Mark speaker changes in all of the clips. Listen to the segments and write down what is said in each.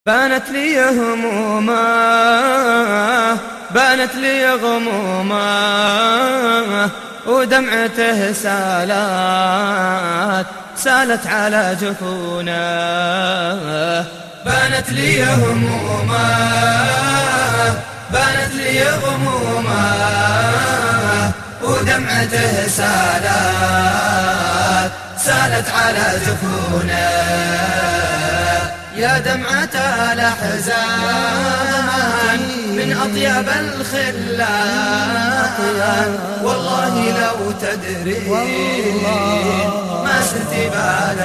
Speaker 1: بانت لي همومه، بانت لي غمومه، ودمعته سالت على جفونه. بانت لي همومه، بانت لي غمومه، ودمعته سالت على جفونه. يا دمعة الأحزان من أطيب الخلان، والله لو تدري ما سرت بال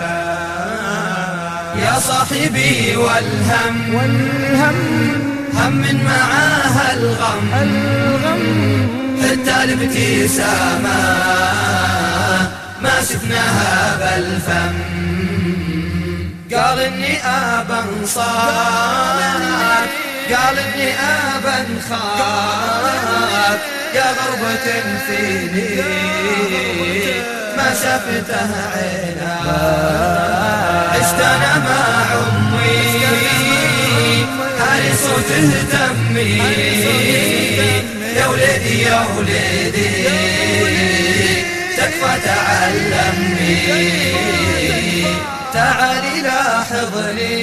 Speaker 1: جفان. يا صاحبي والهم هم معاها الغم، حتى الابتسامة ما شفناها بالفم. قال إني أبا انصاف، قال إني أبا انخاف، يا غربة فيني ما شفتها عينا. عشت أنا مع أمي هاي صوته تمي، يا وليدي يا وليدي تكفى تعلمي. تعالي لاحظني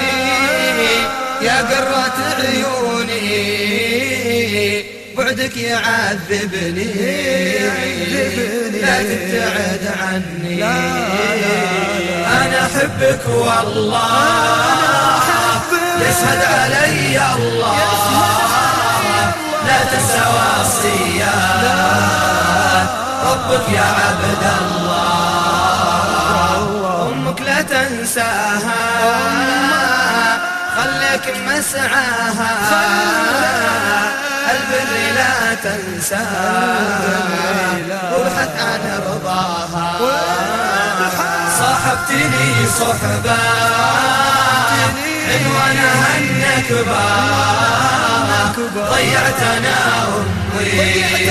Speaker 1: يا قرة عيوني، بعدك يعذبني لا تبتعد عني. أنا أحبك والله يشهد علي الله، لا تنسى وصيات ربك يا عبد الله. أمك لا تنساها خليك مسعاها، البر لا تنساها وابحث عن رضاها. صاحبتني صحبة عنوانها النكبة، ضيعتنا أمي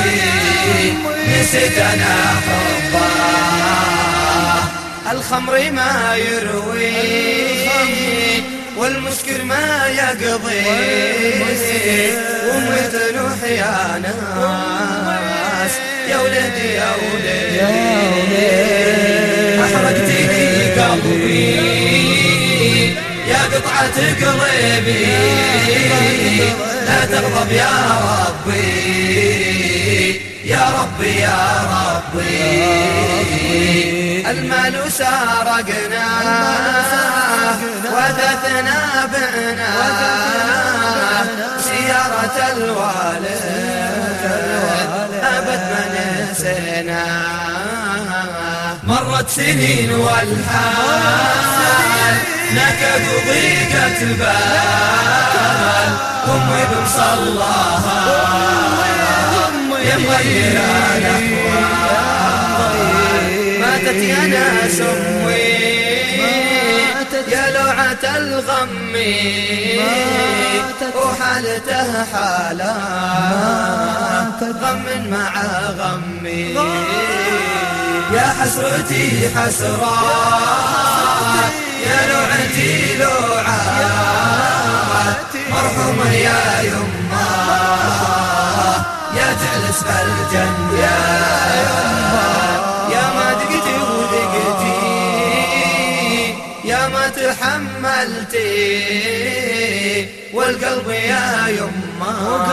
Speaker 1: نسيت أنا حبها. الخمر ما يروي والمسكر ما يقضي، ومثل يا ناس يا ولدي يا ولدي. أحرقتني قلبي يا قطعة قلبي، لا تغضب يا ربي يا ربي يا ربي. المال سارقنا وثثنا بعنا، سيارة الوالد أبد ما نسينا. مرت سنين والحال نكد وضيقة البال، أمي بمصلاها يا مغير الأحوال. ماتت يا ناس أمي يا لوعة الغم، وحالتها حالات غم مع غمي. يا حسرتي حسرات يا لوعتي لوعات، مرحومة يا يمه يا جلس بالجنة. يا ما دقتي ودقتي يا ما تحملتي، والقلب يا يمه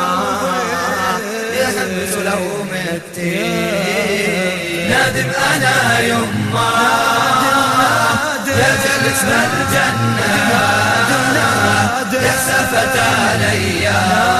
Speaker 1: يحبس لو متي. نادم أنا يمه يا جلس بالجنة، يحسفت عليا